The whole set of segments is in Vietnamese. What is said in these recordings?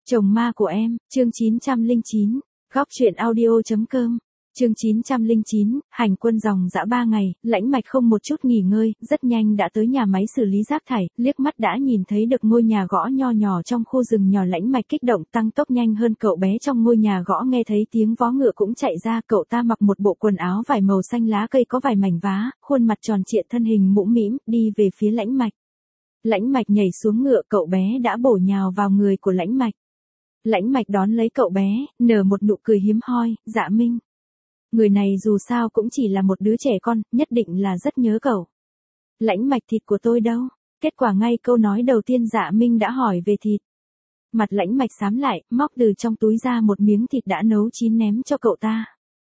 Chồng ma của em, chương 909, góc truyện audio.com. Chương 909, hành quân dòng dã 3 ngày, Lãnh Mạch không một chút nghỉ ngơi, rất nhanh đã tới nhà máy xử lý rác thải, liếc mắt đã nhìn thấy được ngôi nhà gõ nho nhỏ trong khu rừng nhỏ. Lãnh Mạch kích động tăng tốc nhanh hơn cậu bé trong ngôi nhà gõ, nghe thấy tiếng vó ngựa cũng chạy ra. Cậu ta mặc một bộ quần áo vải màu xanh lá cây có vài mảnh vá, khuôn mặt tròn trịa, thân hình mũm mĩm, đi về phía Lãnh Mạch. Lãnh Mạch nhảy xuống ngựa, cậu bé đã bổ nhào vào người của Lãnh Mạch. Lãnh Mạch đón lấy cậu bé, nở một nụ cười hiếm hoi. Dạ Minh. Người này dù sao cũng chỉ là một đứa trẻ con, nhất định là rất nhớ cậu. Lãnh Mạch, thịt của tôi đâu? Kết quả ngay câu nói đầu tiên Dạ Minh đã hỏi về thịt. Mặt Lãnh Mạch xám lại, móc từ trong túi ra một miếng thịt đã nấu chín ném cho cậu ta.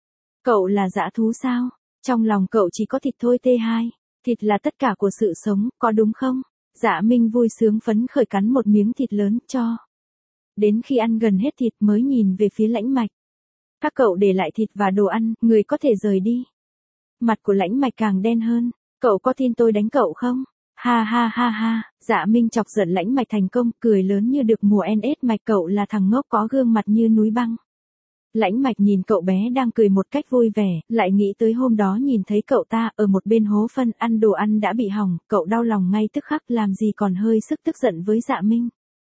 Cậu là dã thú sao? Trong lòng cậu chỉ có thịt thôi. T2. Thịt là tất cả của sự sống, có đúng không? Dạ Minh vui sướng phấn khởi cắn một miếng thịt lớn cho. Đến khi ăn gần hết thịt mới nhìn về phía Lãnh Mạch. Các cậu để lại thịt và đồ ăn, người có thể rời đi. Mặt của Lãnh Mạch càng đen hơn. Cậu có tin tôi đánh cậu không? Ha ha ha ha. Dạ Minh chọc giận Lãnh Mạch thành công, cười lớn như được mùa NS. Mạch, cậu là thằng ngốc có gương mặt như núi băng. Lãnh Mạch nhìn cậu bé đang cười một cách vui vẻ, lại nghĩ tới hôm đó nhìn thấy cậu ta ở một bên hố phân ăn đồ ăn đã bị hỏng, cậu đau lòng ngay tức khắc, làm gì còn hơi sức tức giận với Dạ Minh.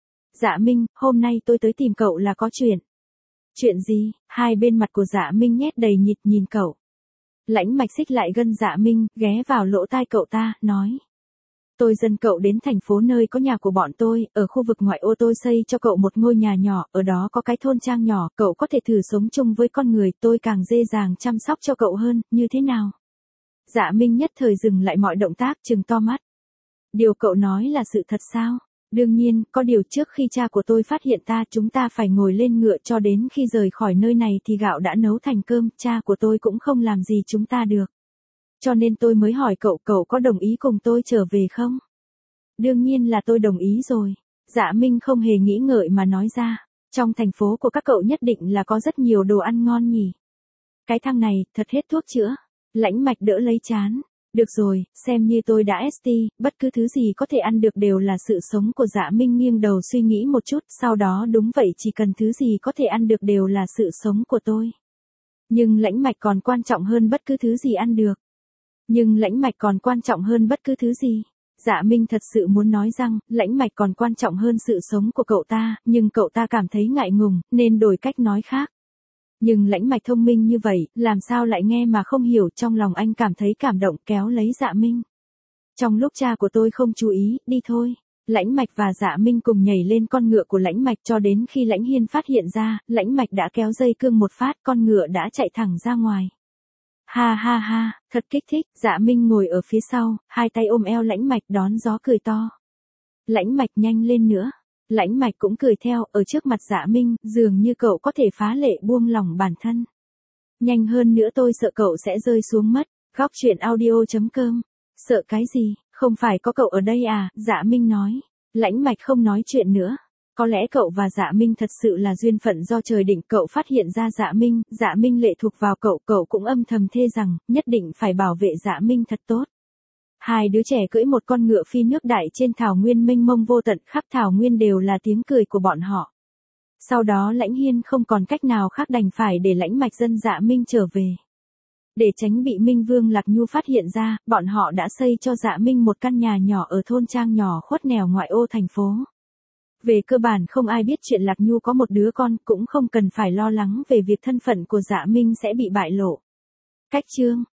Dạ Minh, hôm nay tôi tới tìm cậu là có chuyện. Chuyện gì? Hai bên mặt của Dạ Minh nhét đầy nhịt nhìn cậu. Lãnh Mạch xích lại gần Dạ Minh, ghé vào lỗ tai cậu ta, nói. Tôi dẫn cậu đến thành phố nơi có nhà của bọn tôi, ở khu vực ngoại ô tôi xây cho cậu một ngôi nhà nhỏ, ở đó có cái thôn trang nhỏ, cậu có thể thử sống chung với con người, tôi càng dễ dàng chăm sóc cho cậu hơn, như thế nào? Dạ Minh nhất thời dừng lại mọi động tác, trừng to mắt. Điều cậu nói là sự thật sao? Đương nhiên, có điều trước khi cha của tôi phát hiện chúng ta phải ngồi lên ngựa cho đến khi rời khỏi nơi này thì gạo đã nấu thành cơm, cha của tôi cũng không làm gì chúng ta được. Cho nên tôi mới hỏi cậu, cậu có đồng ý cùng tôi trở về không? Đương nhiên là tôi đồng ý rồi. Dạ Minh không hề nghĩ ngợi mà nói ra. Trong thành phố của các cậu nhất định là có rất nhiều đồ ăn ngon nhỉ? Cái thằng này, thật hết thuốc chữa. Lãnh Mạch đỡ lấy trán. Được rồi, xem như tôi đã ST, bất cứ thứ gì có thể ăn được đều là sự sống của Dạ Minh nghiêng đầu suy nghĩ một chút, sau đó đúng vậy, chỉ cần thứ gì có thể ăn được đều là sự sống của tôi. Nhưng Lãnh Mạch còn quan trọng hơn bất cứ thứ gì ăn được. Nhưng Lãnh Mạch còn quan trọng hơn bất cứ thứ gì. Dạ Minh thật sự muốn nói rằng, Lãnh Mạch còn quan trọng hơn sự sống của cậu ta, nhưng cậu ta cảm thấy ngại ngùng, nên đổi cách nói khác. Nhưng Lãnh Mạch thông minh như vậy, làm sao lại nghe mà không hiểu, trong lòng anh cảm thấy cảm động, kéo lấy Dạ Minh. Trong lúc cha của tôi không chú ý, đi thôi. Lãnh Mạch và Dạ Minh cùng nhảy lên con ngựa của Lãnh Mạch cho đến khi Lãnh Hiên phát hiện ra, Lãnh Mạch đã kéo dây cương một phát, con ngựa đã chạy thẳng ra ngoài. Ha ha ha, thật kích thích. Dạ Minh ngồi ở phía sau, hai tay ôm eo Lãnh Mạch đón gió cười to. Lãnh Mạch, nhanh lên nữa. Lãnh Mạch cũng cười theo, ở trước mặt Dạ Minh, dường như cậu có thể phá lệ buông lỏng bản thân. Nhanh hơn nữa, tôi sợ cậu sẽ rơi xuống mất. Góc truyện audio.com. Sợ cái gì, không phải có cậu ở đây à? Dạ Minh nói. Lãnh Mạch không nói chuyện nữa. Có lẽ cậu và Dạ Minh thật sự là duyên phận do trời định, cậu phát hiện ra Dạ Minh lệ thuộc vào cậu, cậu cũng âm thầm thề rằng, nhất định phải bảo vệ Dạ Minh thật tốt. Hai đứa trẻ cưỡi một con ngựa phi nước đại trên thảo nguyên mênh mông vô tận, khắp thảo nguyên đều là tiếng cười của bọn họ. Sau đó Lãnh Hiên không còn cách nào khác đành phải để Lãnh Mạch dẫn Dạ Minh trở về. Để tránh bị Minh Vương Lạc Nhu phát hiện ra, bọn họ đã xây cho Dạ Minh một căn nhà nhỏ ở thôn trang nhỏ khuất nẻo ngoại ô thành phố. Về cơ bản không ai biết chuyện Lạc Nhu có một đứa con, cũng không cần phải lo lắng về việc thân phận của Dạ Minh sẽ bị bại lộ. Cách chương